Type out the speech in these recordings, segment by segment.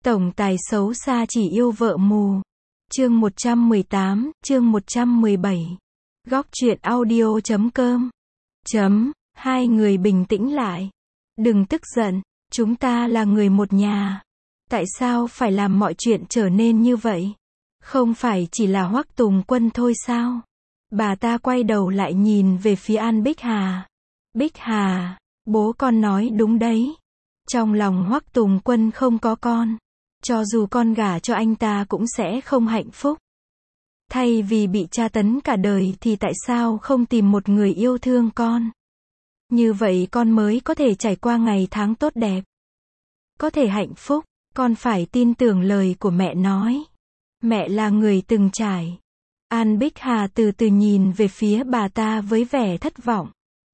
Tổng tài xấu xa chỉ yêu vợ mù. Chương 118, chương 117. Góc truyện audio.com. Hai người bình tĩnh lại. Đừng tức giận, chúng ta là người một nhà. Tại sao phải làm mọi chuyện trở nên như vậy? Không phải chỉ là Hoắc Tùng Quân thôi sao? Bà ta quay đầu lại nhìn về phía An Bích Hà. Bích Hà, bố con nói đúng đấy. Trong lòng Hoắc Tùng Quân không có con. Cho dù con gả cho anh ta cũng sẽ không hạnh phúc. Thay vì bị tra tấn cả đời thì tại sao không tìm một người yêu thương con? Như vậy con mới có thể trải qua ngày tháng tốt đẹp. Có thể hạnh phúc, con phải tin tưởng lời của mẹ nói. Mẹ là người từng trải. An Bích Hà từ từ nhìn về phía bà ta với vẻ thất vọng.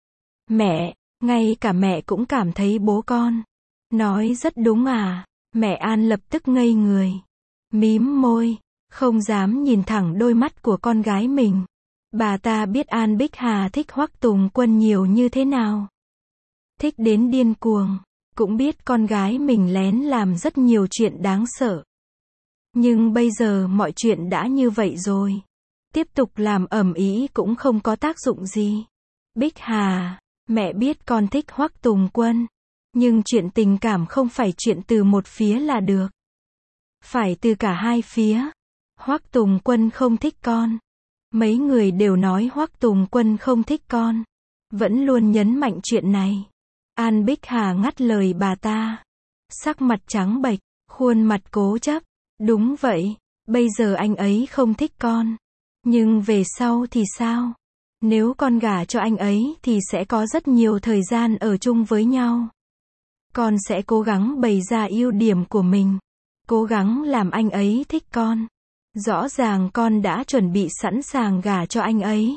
Mẹ, ngay cả mẹ cũng cảm thấy bố con nói rất đúng à? Mẹ An lập tức ngây người. Mím môi, không dám nhìn thẳng đôi mắt của con gái mình. Bà ta biết An Bích Hà thích Hoắc Tùng Quân nhiều như thế nào. Thích đến điên cuồng. Cũng biết con gái mình lén làm rất nhiều chuyện đáng sợ. Nhưng bây giờ mọi chuyện đã như vậy rồi. Tiếp tục làm ầm ĩ cũng không có tác dụng gì. Bích Hà, mẹ biết con thích Hoắc Tùng Quân. Nhưng chuyện tình cảm không phải chuyện từ một phía là được. Phải từ cả hai phía. Hoắc Tùng Quân không thích con. Mấy người đều nói Hoắc Tùng Quân không thích con. Vẫn luôn nhấn mạnh chuyện này. An Bích Hà ngắt lời bà ta. Sắc mặt trắng bệch, khuôn mặt cố chấp. Đúng vậy, bây giờ anh ấy không thích con. Nhưng về sau thì sao? Nếu con gả cho anh ấy thì sẽ có rất nhiều thời gian ở chung với nhau. Con sẽ cố gắng bày ra ưu điểm của mình. Cố gắng làm anh ấy thích con. Rõ ràng con đã chuẩn bị sẵn sàng gả cho anh ấy.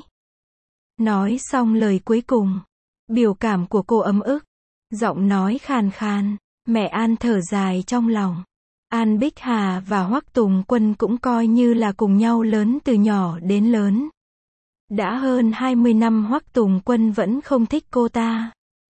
Nói xong lời cuối cùng. Biểu cảm của cô ấm ức. Giọng nói khàn khàn. Mẹ An thở dài trong lòng. An Bích Hà và Hoắc Tùng Quân cũng coi như là cùng nhau lớn từ nhỏ đến lớn. Đã hơn 20 năm Hoắc Tùng Quân vẫn không thích cô ta.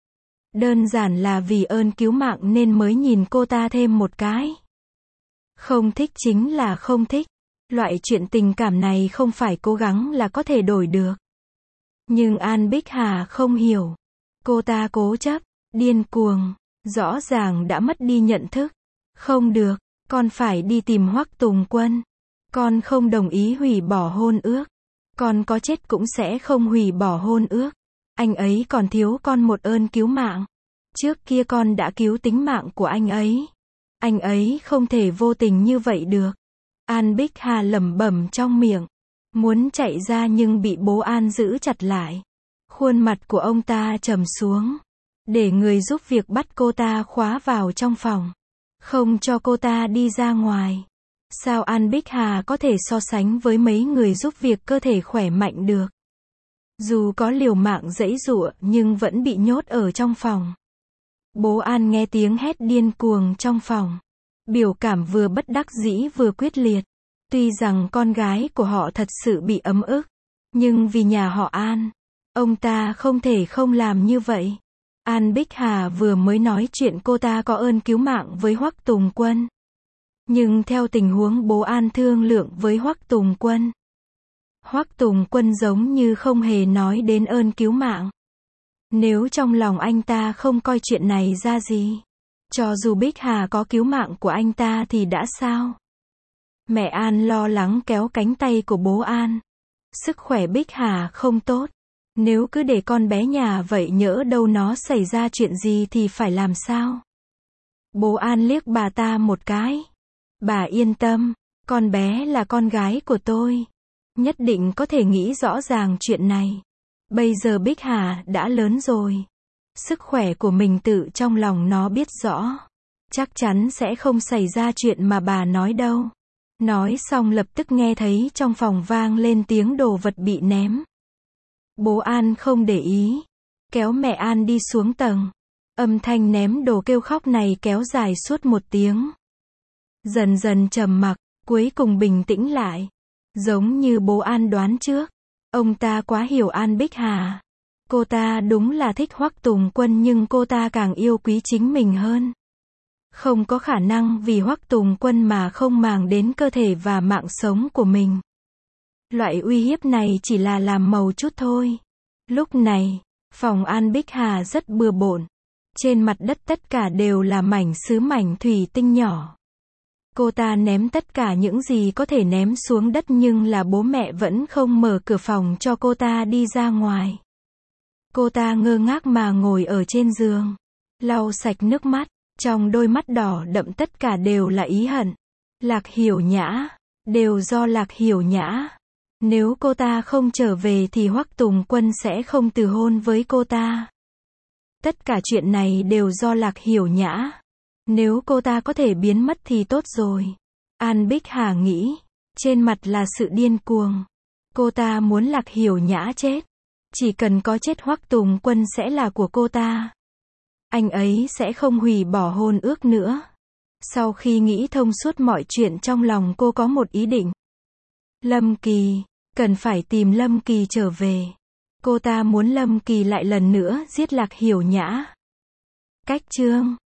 Đơn giản là vì ơn cứu mạng nên mới nhìn cô ta thêm một cái. Không thích chính là không thích. Loại chuyện tình cảm này không phải cố gắng là có thể đổi được. Nhưng An Bích Hà không hiểu. Cô ta cố chấp, điên cuồng, rõ ràng đã mất đi nhận thức. Không được, con phải đi tìm Hoắc Tùng Quân. Con không đồng ý hủy bỏ hôn ước. Con có chết cũng sẽ không hủy bỏ hôn ước. Anh ấy còn thiếu con một ơn cứu mạng. Trước kia con đã cứu tính mạng của anh ấy. Anh ấy không thể vô tình như vậy được. An Bích Hà lẩm bẩm trong miệng. Muốn chạy ra nhưng bị bố An giữ chặt lại. Khuôn mặt của ông ta trầm xuống. Để người giúp việc bắt cô ta khóa vào trong phòng. Không cho cô ta đi ra ngoài. Sao An Bích Hà có thể so sánh với mấy người giúp việc cơ thể khỏe mạnh được? Dù có liều mạng giãy giụa nhưng vẫn bị nhốt ở trong phòng. Bố An nghe tiếng hét điên cuồng trong phòng. Biểu cảm vừa bất đắc dĩ vừa quyết liệt. Tuy rằng con gái của họ thật sự bị ấm ức. Nhưng vì nhà họ An, ông ta không thể không làm như vậy. An Bích Hà vừa mới nói chuyện cô ta có ơn cứu mạng với Hoắc Tùng Quân. Nhưng theo tình huống bố An thương lượng với Hoắc Tùng Quân. Hoắc Tùng Quân giống như không hề nói đến ơn cứu mạng. Nếu trong lòng anh ta không coi chuyện này ra gì. Cho dù Bích Hà có cứu mạng của anh ta thì đã sao? Mẹ An lo lắng kéo cánh tay của bố An. Sức khỏe Bích Hà không tốt. Nếu cứ để con bé nhà vậy nhỡ đâu nó xảy ra chuyện gì thì phải làm sao? Bố An liếc bà ta một cái. Bà yên tâm, con bé là con gái của tôi. Nhất định có thể nghĩ rõ ràng chuyện này. Bây giờ Bích Hà đã lớn rồi. Sức khỏe của mình tự trong lòng nó biết rõ. Chắc chắn sẽ không xảy ra chuyện mà bà nói đâu. Nói xong lập tức nghe thấy trong phòng vang lên tiếng đồ vật bị ném. Bố An không để ý. Kéo mẹ An đi xuống tầng. Âm thanh ném đồ kêu khóc này kéo dài suốt 1 tiếng. Dần dần trầm mặc, cuối cùng bình tĩnh lại. Giống như bố An đoán trước. Ông ta quá hiểu An Bích Hà. Cô ta đúng là thích Hoắc Tùng Quân nhưng cô ta càng yêu quý chính mình hơn. Không có khả năng vì Hoắc Tùng Quân mà không màng đến cơ thể và mạng sống của mình. Loại uy hiếp này chỉ là làm màu chút thôi. Lúc này, phòng An Bích Hà rất bừa bộn. Trên mặt đất tất cả đều là mảnh sứ mảnh thủy tinh nhỏ. Cô ta ném tất cả những gì có thể ném xuống đất nhưng là bố mẹ vẫn không mở cửa phòng cho cô ta đi ra ngoài. Cô ta ngơ ngác mà ngồi ở trên giường, lau sạch nước mắt, trong đôi mắt đỏ đậm tất cả đều là ý hận. Lạc Hiểu Nhã, đều do Lạc Hiểu Nhã. Nếu cô ta không trở về thì Hoắc Tùng Quân sẽ không từ hôn với cô ta. Tất cả chuyện này đều do Lạc Hiểu Nhã. Nếu cô ta có thể biến mất thì tốt rồi. An Bích Hà nghĩ, trên mặt là sự điên cuồng. Cô ta muốn Lạc Hiểu Nhã chết. Chỉ cần có chết Hoắc Tùng Quân sẽ là của cô ta. Anh ấy sẽ không hủy bỏ hôn ước nữa. Sau khi nghĩ thông suốt mọi chuyện trong lòng cô có một ý định. Lâm Kỳ, cần phải tìm Lâm Kỳ trở về. Cô ta muốn Lâm Kỳ lại lần nữa giết Lạc Hiểu Nhã. Cách chương